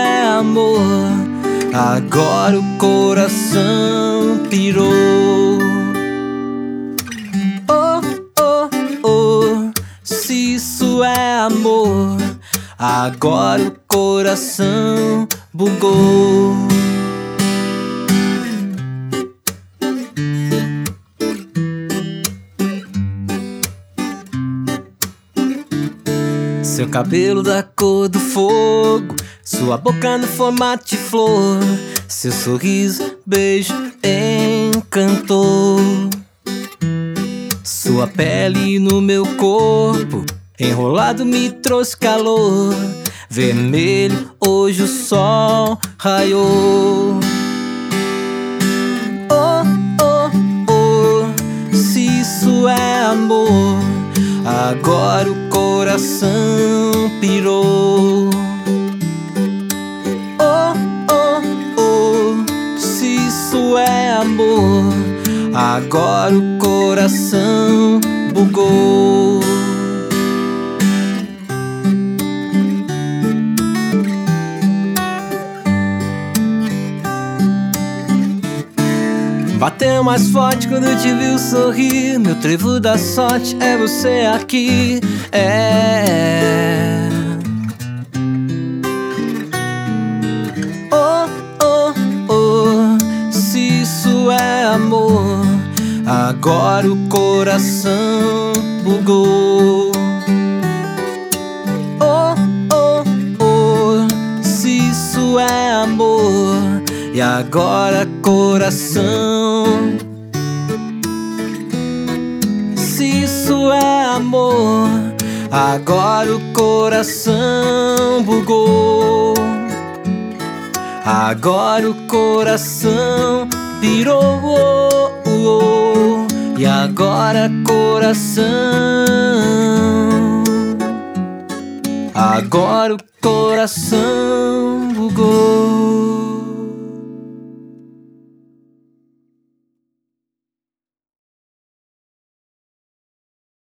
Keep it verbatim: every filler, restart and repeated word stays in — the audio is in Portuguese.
é amor. Agora o coração pirou. Oh, oh, oh, se isso é amor, agora o coração bugou. Seu cabelo da cor do fogo, sua boca no formato de flor, seu sorriso, beijo, encantou. Sua pele no meu corpo, enrolado me trouxe calor. Vermelho, hoje o sol raiou. Oh, oh, oh, se isso é amor, agora o coração pirou. Oh, oh, oh, se isso é amor, agora o coração bugou. Bateu mais forte quando te viu sorrir. Meu trevo da sorte é você aqui. É. Oh, oh, oh, se isso é amor, agora o coração bugou. Oh, oh, oh, se isso é amor, e agora coração. Se isso é amor, agora o coração bugou. Agora o coração pirou. Oh, oh, oh, e agora coração. Agora o coração bugou.